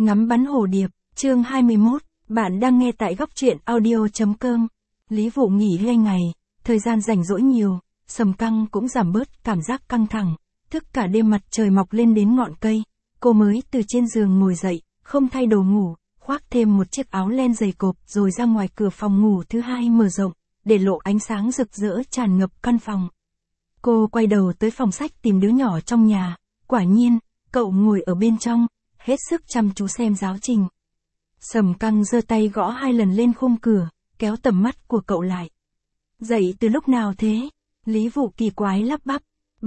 Ngắm bắn hồ điệp, chương 21, bạn đang nghe tại góc truyện audio.com. Lý Vụ nghỉ 2 ngày, thời gian rảnh rỗi nhiều, Sầm Căng cũng giảm bớt cảm giác căng thẳng, thức cả đêm mặt trời mọc lên đến ngọn cây, cô mới từ trên giường ngồi dậy, không thay đồ ngủ, khoác thêm một chiếc áo len dày cộp rồi ra ngoài cửa phòng ngủ thứ hai mở rộng, để lộ ánh sáng rực rỡ tràn ngập căn phòng. Cô quay đầu tới phòng sách tìm đứa nhỏ trong nhà, quả nhiên, cậu ngồi ở bên trong, hết sức chăm chú xem giáo trình. Sầm Căng giơ tay gõ 2 lần lên khung cửa, kéo tầm mắt của cậu lại. Dậy từ lúc nào thế? Lý Vụ kỳ quái lắp bắp.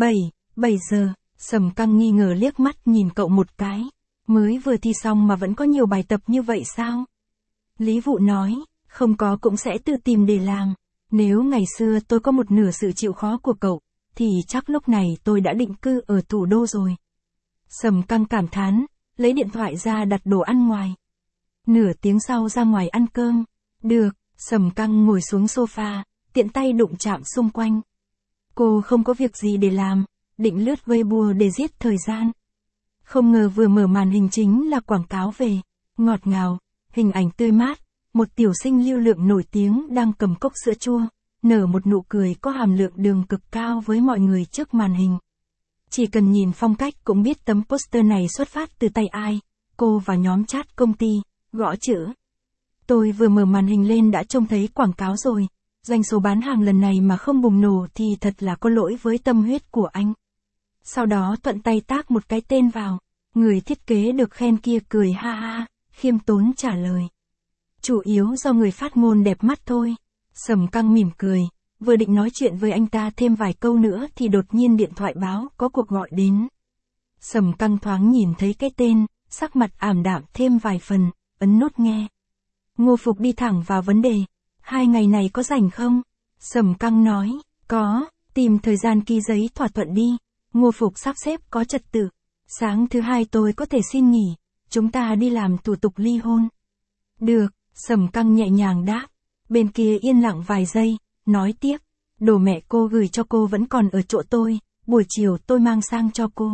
7 giờ, Sầm Căng nghi ngờ liếc mắt nhìn cậu một cái. Mới vừa thi xong mà vẫn có nhiều bài tập như vậy sao? Lý Vụ nói, không có cũng sẽ tự tìm để làm. Nếu ngày xưa tôi có một nửa sự chịu khó của cậu, thì chắc lúc này tôi đã định cư ở thủ đô rồi. Sầm Căng cảm thán, lấy điện thoại ra đặt đồ ăn ngoài. Nửa tiếng sau ra ngoài ăn cơm. Được, Sầm Căng ngồi xuống sofa, tiện tay đụng chạm xung quanh. Cô không có việc gì để làm, định lướt Weibo để giết thời gian. Không ngờ vừa mở màn hình chính là quảng cáo về, ngọt ngào, hình ảnh tươi mát, một tiểu sinh lưu lượng nổi tiếng đang cầm cốc sữa chua, nở một nụ cười có hàm lượng đường cực cao với mọi người trước màn hình. Chỉ cần nhìn phong cách cũng biết tấm poster này xuất phát từ tay ai. Cô vào nhóm chat công ty, gõ chữ. Tôi vừa mở màn hình lên đã trông thấy quảng cáo rồi. Doanh số bán hàng lần này mà không bùng nổ thì thật là có lỗi với tâm huyết của anh. Sau đó thuận tay tác một cái tên vào. Người thiết kế được khen kia cười ha ha, khiêm tốn trả lời. Chủ yếu do người phát ngôn đẹp mắt thôi. Sầm Căng mỉm cười. Vừa định nói chuyện với anh ta thêm vài câu nữa thì đột nhiên điện thoại báo có cuộc gọi đến. Sầm Căng thoáng nhìn thấy cái tên, sắc mặt ảm đạm thêm vài phần, ấn nút nghe. Ngô Phục đi thẳng vào vấn đề. 2 ngày này có rảnh không? Sầm Căng nói, có, tìm thời gian ký giấy thỏa thuận đi. Ngô Phục sắp xếp có trật tự. Sáng thứ 2 tôi có thể xin nghỉ, chúng ta đi làm thủ tục ly hôn. Được, Sầm Căng nhẹ nhàng đáp. Bên kia yên lặng vài giây. Nói tiếp, đồ mẹ cô gửi cho cô vẫn còn ở chỗ tôi, buổi chiều tôi mang sang cho cô.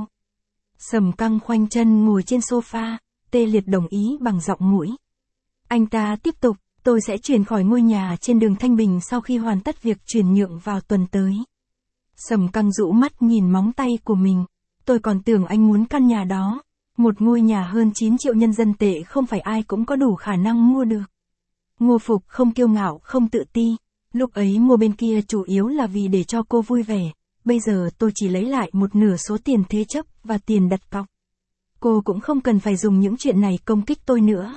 Sầm Căng khoanh chân ngồi trên sofa, tê liệt đồng ý bằng giọng mũi. Anh ta tiếp tục, tôi sẽ chuyển khỏi ngôi nhà trên đường Thanh Bình sau khi hoàn tất việc chuyển nhượng vào tuần tới. Sầm Căng rũ mắt nhìn móng tay của mình, tôi còn tưởng anh muốn căn nhà đó. Một ngôi nhà hơn 9 triệu nhân dân tệ không phải ai cũng có đủ khả năng mua được. Ngô Phục không kiêu ngạo không tự ti. Lúc ấy mua bên kia chủ yếu là vì để cho cô vui vẻ, bây giờ tôi chỉ lấy lại một nửa số tiền thế chấp và tiền đặt cọc. Cô cũng không cần phải dùng những chuyện này công kích tôi nữa.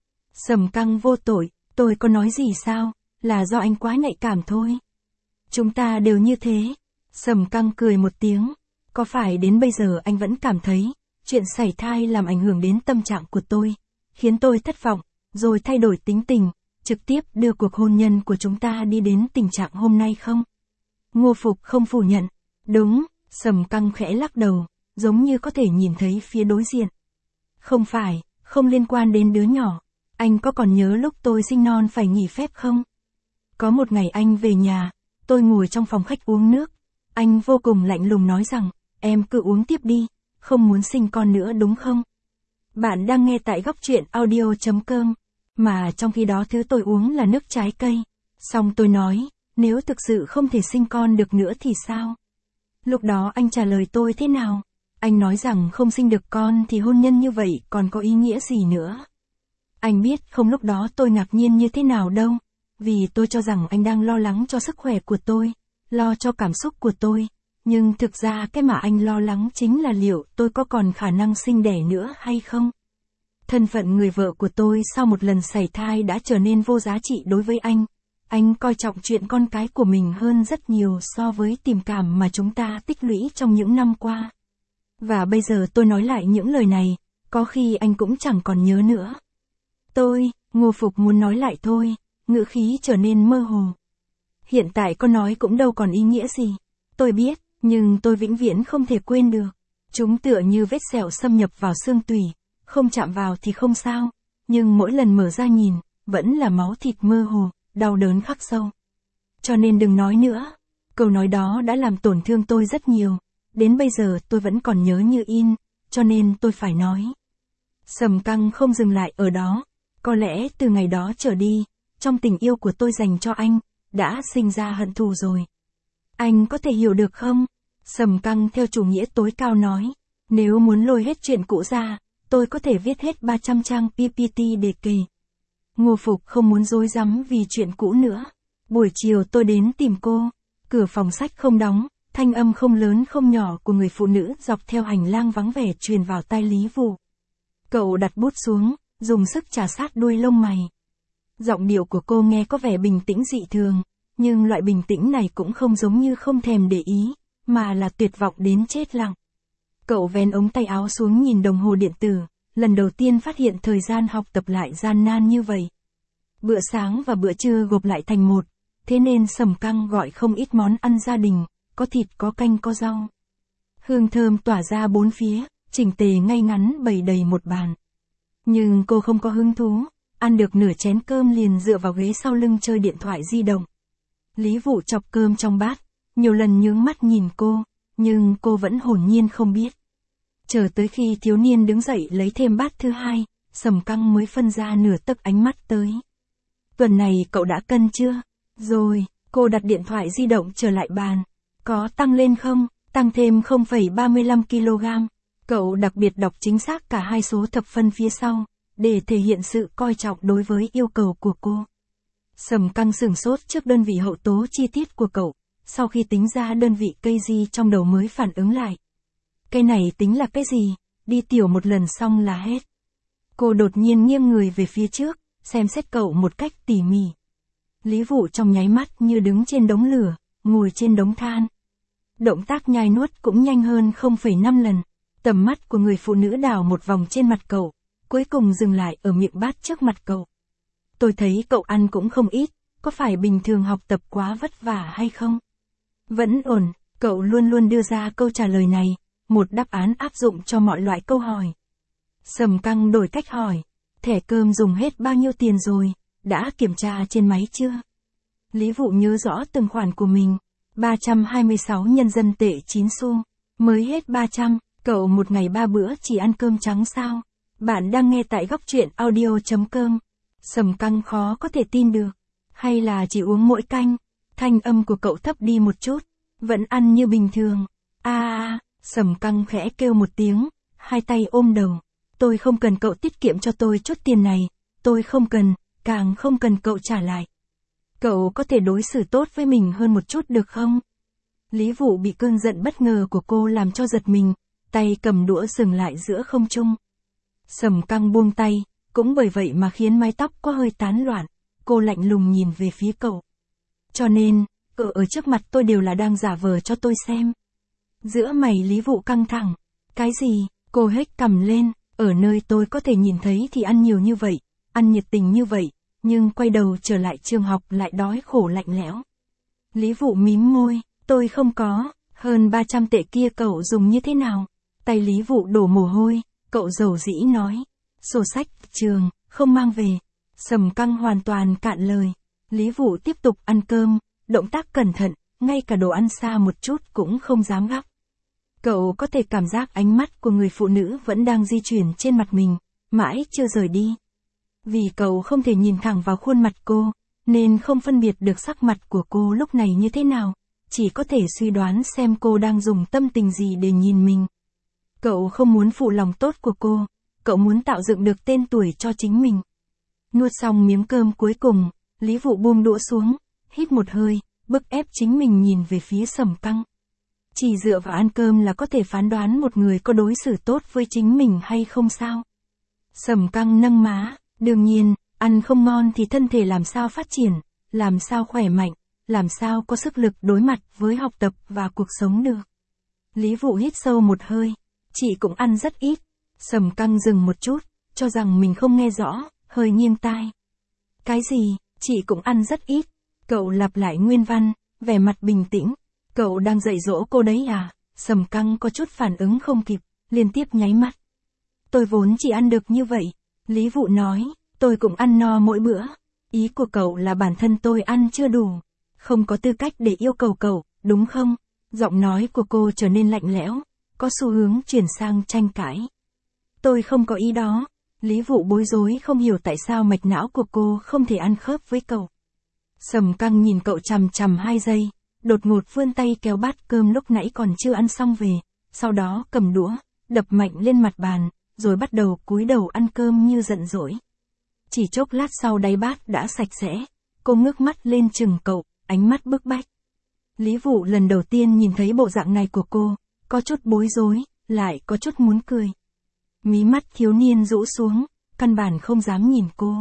Sầm Căng vô tội, tôi có nói gì sao, là do anh quá nhạy cảm thôi. Chúng ta đều như thế. Sầm Căng cười một tiếng, có phải đến bây giờ anh vẫn cảm thấy, chuyện sảy thai làm ảnh hưởng đến tâm trạng của tôi, khiến tôi thất vọng, rồi thay đổi tính tình. Trực tiếp đưa cuộc hôn nhân của chúng ta đi đến tình trạng hôm nay không? Ngô Phục không phủ nhận. Đúng, Sầm Căng khẽ lắc đầu, giống như có thể nhìn thấy phía đối diện. Không phải, không liên quan đến đứa nhỏ. Anh có còn nhớ lúc tôi sinh non phải nghỉ phép không? Có một ngày anh về nhà, tôi ngồi trong phòng khách uống nước. Anh vô cùng lạnh lùng nói rằng, em cứ uống tiếp đi, không muốn sinh con nữa đúng không? Bạn đang nghe tại góc truyện audio.com. Mà trong khi đó thứ tôi uống là nước trái cây. Xong tôi nói, nếu thực sự không thể sinh con được nữa thì sao? Lúc đó anh trả lời tôi thế nào? Anh nói rằng không sinh được con thì hôn nhân như vậy còn có ý nghĩa gì nữa? Anh biết không lúc đó tôi ngạc nhiên như thế nào đâu. Vì tôi cho rằng anh đang lo lắng cho sức khỏe của tôi, lo cho cảm xúc của tôi. Nhưng thực ra cái mà anh lo lắng chính là liệu tôi có còn khả năng sinh đẻ nữa hay không? Thân phận người vợ của tôi sau một lần sảy thai đã trở nên vô giá trị đối với anh. Anh coi trọng chuyện con cái của mình hơn rất nhiều so với tình cảm mà chúng ta tích lũy trong những năm qua. Và bây giờ tôi nói lại những lời này, có khi anh cũng chẳng còn nhớ nữa. Ngô Phục muốn nói lại thôi, ngữ khí trở nên mơ hồ. Hiện tại có nói cũng đâu còn ý nghĩa gì. Tôi biết, nhưng tôi vĩnh viễn không thể quên được. Chúng tựa như vết sẹo xâm nhập vào xương tủy. Không chạm vào thì không sao, nhưng mỗi lần mở ra nhìn, vẫn là máu thịt mơ hồ, đau đớn khắc sâu. Cho nên đừng nói nữa. Câu nói đó đã làm tổn thương tôi rất nhiều. Đến bây giờ tôi vẫn còn nhớ như in, cho nên tôi phải nói. Sầm Căng không dừng lại ở đó. Có lẽ từ ngày đó trở đi, trong tình yêu của tôi dành cho anh, đã sinh ra hận thù rồi. Anh có thể hiểu được không? Sầm Căng theo chủ nghĩa tối cao nói. Nếu muốn lôi hết chuyện cũ ra, tôi có thể viết hết 300 trang PPT để kể. Ngô Phục không muốn rối rắm vì chuyện cũ nữa. Buổi chiều tôi đến tìm cô. Cửa phòng sách không đóng, thanh âm không lớn không nhỏ của người phụ nữ dọc theo hành lang vắng vẻ truyền vào tai Lý Vũ. Cậu đặt bút xuống, dùng sức chà sát đuôi lông mày. Giọng điệu của cô nghe có vẻ bình tĩnh dị thường, nhưng loại bình tĩnh này cũng không giống như không thèm để ý, mà là tuyệt vọng đến chết lặng. Cậu vén ống tay áo xuống nhìn đồng hồ điện tử, lần đầu tiên phát hiện thời gian học tập lại gian nan như vậy. Bữa sáng và bữa trưa gộp lại thành một, thế nên Sầm Căng gọi không ít món ăn gia đình, có thịt có canh có rau. Hương thơm tỏa ra bốn phía, chỉnh tề ngay ngắn bày đầy một bàn. Nhưng cô không có hứng thú, ăn được nửa chén cơm liền dựa vào ghế sau lưng chơi điện thoại di động. Lý Vũ chọc cơm trong bát, nhiều lần nhướng mắt nhìn cô, nhưng cô vẫn hồn nhiên không biết. Chờ tới khi thiếu niên đứng dậy lấy thêm bát thứ hai, Sầm Căng mới phân ra nửa tấc ánh mắt tới. Tuần này cậu đã cân chưa? Rồi, cô đặt điện thoại di động trở lại bàn. Có tăng lên không? Tăng thêm 0,35 kg. Cậu đặc biệt đọc chính xác cả hai số thập phân phía sau, để thể hiện sự coi trọng đối với yêu cầu của cô. Sầm Căng sửng sốt trước đơn vị hậu tố chi tiết của cậu, sau khi tính ra đơn vị kg trong đầu mới phản ứng lại. Cái này tính là cái gì? Đi tiểu một lần xong là hết. Cô đột nhiên nghiêng người về phía trước, xem xét cậu một cách tỉ mỉ. Lý Vũ trong nháy mắt như đứng trên đống lửa, ngồi trên đống than. Động tác nhai nuốt cũng nhanh hơn 0,5 lần. Tầm mắt của người phụ nữ đảo một vòng trên mặt cậu, cuối cùng dừng lại ở miệng bát trước mặt cậu. Tôi thấy cậu ăn cũng không ít, có phải bình thường học tập quá vất vả hay không? Vẫn ổn, cậu luôn luôn đưa ra câu trả lời này, một đáp án áp dụng cho mọi loại câu hỏi. Sầm Căng đổi cách hỏi, thẻ cơm dùng hết bao nhiêu tiền rồi, đã kiểm tra trên máy chưa? Lý Vũ nhớ rõ từng khoản của mình, 326 nhân dân tệ 9 xu, mới hết 300, cậu một ngày 3 bữa chỉ ăn cơm trắng sao? Bạn đang nghe tại góc truyện audio.com. Sầm Căng khó có thể tin được, hay là chỉ uống mỗi canh? Thanh âm của cậu thấp đi một chút, vẫn ăn như bình thường. Sầm Căng khẽ kêu một tiếng, hai tay ôm đầu. Tôi không cần cậu tiết kiệm cho tôi chút tiền này, tôi không cần, càng không cần cậu trả lại. Cậu có thể đối xử tốt với mình hơn một chút được không? Lý Vũ bị cơn giận bất ngờ của cô làm cho giật mình, tay cầm đũa dừng lại giữa không trung. Sầm Căng buông tay, cũng bởi vậy mà khiến mái tóc có hơi tán loạn, cô lạnh lùng nhìn về phía cậu. Cho nên, ở trước mặt tôi đều là đang giả vờ cho tôi xem. Giữa mày Lý Vũ căng thẳng. Cái gì? Cô hếch cằm lên, ở nơi tôi có thể nhìn thấy thì ăn nhiều như vậy, ăn nhiệt tình như vậy, nhưng quay đầu trở lại trường học lại đói khổ lạnh lẽo. Lý Vũ mím môi, tôi không có, hơn 300 tệ kia cậu dùng như thế nào? Tay Lý Vũ đổ mồ hôi, cậu dầu dĩ nói. Sổ sách, trường, không mang về. Sầm Căng hoàn toàn cạn lời. Lý Vũ tiếp tục ăn cơm, động tác cẩn thận, ngay cả đồ ăn xa một chút cũng không dám gắp. Cậu có thể cảm giác ánh mắt của người phụ nữ vẫn đang di chuyển trên mặt mình, mãi chưa rời đi. Vì cậu không thể nhìn thẳng vào khuôn mặt cô, nên không phân biệt được sắc mặt của cô lúc này như thế nào, chỉ có thể suy đoán xem cô đang dùng tâm tình gì để nhìn mình. Cậu không muốn phụ lòng tốt của cô, cậu muốn tạo dựng được tên tuổi cho chính mình. Nuốt xong miếng cơm cuối cùng, Lý Vũ buông đũa xuống, hít một hơi, bức ép chính mình nhìn về phía Sầm Căng. Chỉ dựa vào ăn cơm là có thể phán đoán một người có đối xử tốt với chính mình hay không sao? Sầm Căng nâng má, đương nhiên, ăn không ngon thì thân thể làm sao phát triển, làm sao khỏe mạnh, làm sao có sức lực đối mặt với học tập và cuộc sống được. Lý Vũ hít sâu một hơi, chị cũng ăn rất ít. Sầm Căng dừng một chút, cho rằng mình không nghe rõ, hơi nghiêng tai. Cái gì, chị cũng ăn rất ít. Cậu lặp lại nguyên văn, vẻ mặt bình tĩnh. Cậu đang dạy dỗ cô đấy à? Sầm Căng có chút phản ứng không kịp, liên tiếp nháy mắt. Tôi vốn chỉ ăn được như vậy. Lý Vũ nói, tôi cũng ăn no mỗi bữa. Ý của cậu là bản thân tôi ăn chưa đủ. Không có tư cách để yêu cầu cậu, đúng không? Giọng nói của cô trở nên lạnh lẽo, có xu hướng chuyển sang tranh cãi. Tôi không có ý đó, Lý Vụ bối rối không hiểu tại sao mạch não của cô không thể ăn khớp với cậu. Sầm Căng nhìn cậu chằm chằm 2 giây, đột ngột vươn tay kéo bát cơm lúc nãy còn chưa ăn xong về, sau đó cầm đũa, đập mạnh lên mặt bàn, rồi bắt đầu cúi đầu ăn cơm như giận dỗi. Chỉ chốc lát sau đáy bát đã sạch sẽ, cô ngước mắt lên chừng cậu, ánh mắt bức bách. Lý Vụ lần đầu tiên nhìn thấy bộ dạng này của cô, có chút bối rối, lại có chút muốn cười. Mí mắt thiếu niên rũ xuống, căn bản không dám nhìn cô.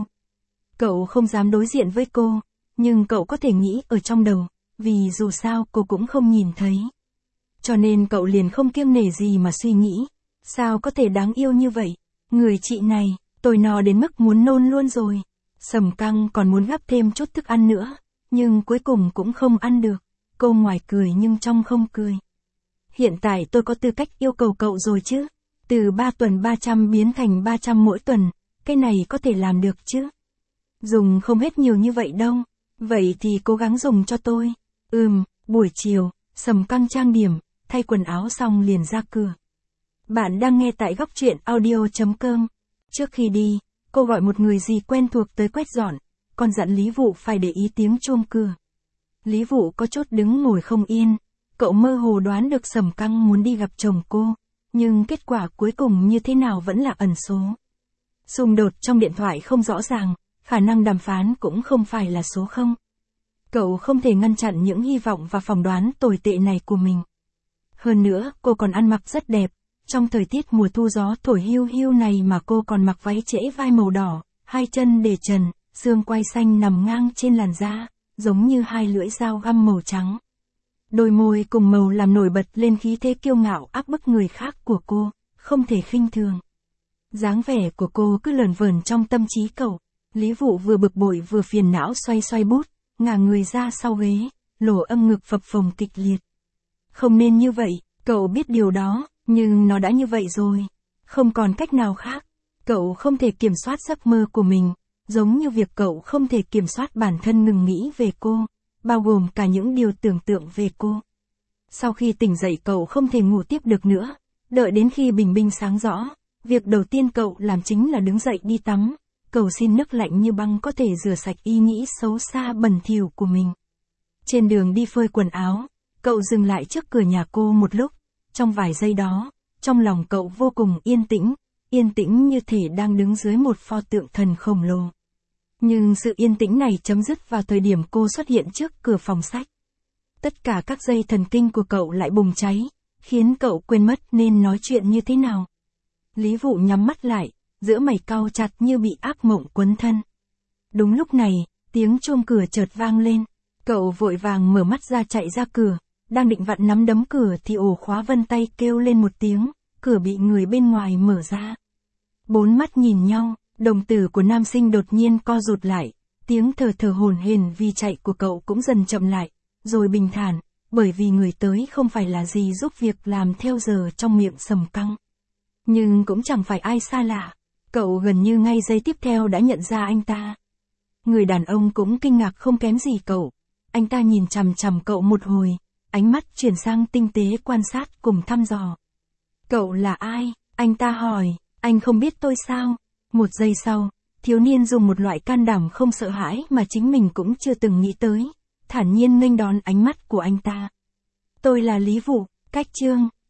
Cậu không dám đối diện với cô, nhưng cậu có thể nghĩ ở trong đầu, vì dù sao cô cũng không nhìn thấy. Cho nên cậu liền không kiêng nể gì mà suy nghĩ, sao có thể đáng yêu như vậy, người chị này, tôi no đến mức muốn nôn luôn rồi. Sầm Căng còn muốn gắp thêm chút thức ăn nữa, nhưng cuối cùng cũng không ăn được, cô ngoài cười nhưng trong không cười. Hiện tại tôi có tư cách yêu cầu cậu rồi chứ, từ 3 tuần 300 biến thành 300 mỗi tuần, cái này có thể làm được chứ. Dùng không hết nhiều như vậy đâu, vậy thì cố gắng dùng cho tôi. Buổi chiều, Sầm Căng trang điểm, thay quần áo xong liền ra cửa. Bạn đang nghe tại góc truyện audio.com. Trước khi đi, cô gọi một người gì quen thuộc tới quét dọn, còn dặn Lý Vụ phải để ý tiếng chuông cửa. Lý Vụ có chút đứng ngồi không yên, cậu mơ hồ đoán được Sầm Căng muốn đi gặp chồng cô, nhưng kết quả cuối cùng như thế nào vẫn là ẩn số. Xung đột trong điện thoại không rõ ràng, khả năng đàm phán cũng không phải là số 0. Cậu không thể ngăn chặn những hy vọng và phỏng đoán tồi tệ này của mình. Hơn nữa, cô còn ăn mặc rất đẹp, trong thời tiết mùa thu gió thổi hiu hiu này mà cô còn mặc váy trễ vai màu đỏ, 2 chân để trần, xương quai xanh nằm ngang trên làn da, giống như 2 lưỡi dao găm màu trắng. Đôi môi cùng màu làm nổi bật lên khí thế kiêu ngạo áp bức người khác của cô, không thể khinh thường. Dáng vẻ của cô cứ lờn vờn trong tâm trí cậu. Lý Vụ vừa bực bội vừa phiền não xoay xoay bút, ngả người ra sau ghế, lỗ âm ngực phập phồng kịch liệt. Không nên như vậy, cậu biết điều đó, nhưng nó đã như vậy rồi. Không còn cách nào khác. Cậu không thể kiểm soát giấc mơ của mình, giống như việc cậu không thể kiểm soát bản thân ngừng nghĩ về cô, bao gồm cả những điều tưởng tượng về cô. Sau khi tỉnh dậy cậu không thể ngủ tiếp được nữa, đợi đến khi bình minh sáng rõ, việc đầu tiên cậu làm chính là đứng dậy đi tắm, cầu xin nước lạnh như băng có thể rửa sạch ý nghĩ xấu xa bẩn thỉu của mình. Trên đường đi phơi quần áo, cậu dừng lại trước cửa nhà cô một lúc, trong vài giây đó, trong lòng cậu vô cùng yên tĩnh như thể đang đứng dưới một pho tượng thần khổng lồ. Nhưng sự yên tĩnh này chấm dứt vào thời điểm cô xuất hiện trước cửa phòng sách. Tất cả các dây thần kinh của cậu lại bùng cháy, khiến cậu quên mất nên nói chuyện như thế nào. Lý Vụ nhắm mắt lại, giữa mày cau chặt như bị ác mộng quấn thân. Đúng lúc này, tiếng chuông cửa chợt vang lên, cậu vội vàng mở mắt ra chạy ra cửa, đang định vặn nắm đấm cửa thì ổ khóa vân tay kêu lên một tiếng, cửa bị người bên ngoài mở ra. 4 mắt nhìn nhau, đồng tử của nam sinh đột nhiên co rụt lại, tiếng thở hổn hển vì chạy của cậu cũng dần chậm lại, rồi bình thản, bởi vì người tới không phải là gì giúp việc làm theo giờ trong miệng Sầm Căng. Nhưng cũng chẳng phải ai xa lạ, cậu gần như ngay giây tiếp theo đã nhận ra anh ta. Người đàn ông cũng kinh ngạc không kém gì cậu, anh ta nhìn chằm chằm cậu một hồi, ánh mắt chuyển sang tinh tế quan sát cùng thăm dò. Cậu là ai? Anh ta hỏi, anh không biết tôi sao? 1 giây sau, thiếu niên dùng một loại can đảm không sợ hãi mà chính mình cũng chưa từng nghĩ tới, thản nhiên nghênh đón ánh mắt của anh ta. Tôi là Lý Vụ, cách chương.